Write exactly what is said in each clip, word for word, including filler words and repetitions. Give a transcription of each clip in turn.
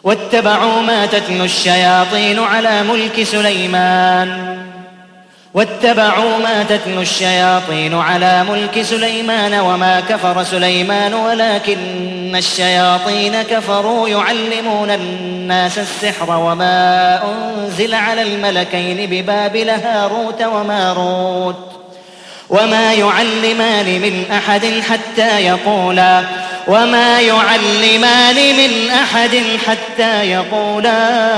واتبعوا ما تتلو الشياطين على ملك سليمان واتبعوا ما تتلو الشياطين على ملك سليمان وما كفر سليمان ولكن الشياطين كفروا يعلمون الناس السحر وما أنزل على الملكين ببابل هاروت وماروت وما يعلمان من أحد حتى يقولا وما يعلمان من أحد حتى يقولا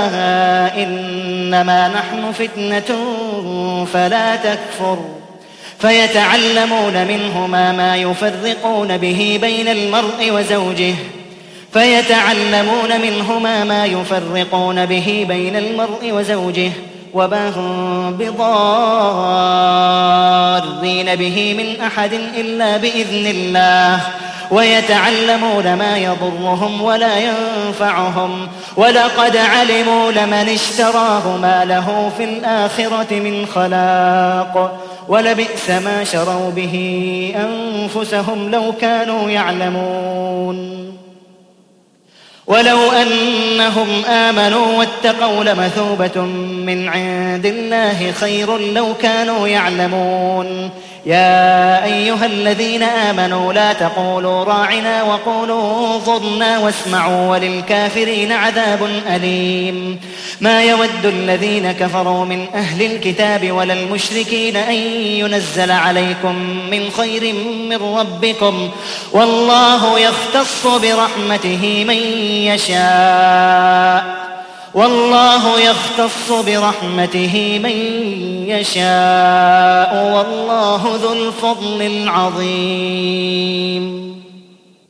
إنما نحن فتنة فلا تكفر فيتعلمون منهما ما يفرقون به بين المرء وزوجه فيتعلمون منهما ما يفرقون به بين المرء وزوجه وما هم بضارين به من أحد إلا بإذن الله ويتعلمون ما يضرهم ولا ينفعهم ولقد علموا لمن اشتراه ما له في الآخرة من خلاق ولبئس ما شروا به أنفسهم لو كانوا يعلمون ولو أنهم آمنوا واتقوا لمثوبة من عند الله خير لو كانوا يعلمون يا أيها الذين آمنوا لا تقولوا راعنا وقولوا انظرنا واسمعوا وللكافرين عذاب أليم ما يود الذين كفروا من أهل الكتاب ولا المشركين أن ينزل عليكم من خير من ربكم والله يختص برحمته من يشاء والله يختص برحمته من يشاء والله ذو الفضل العظيم.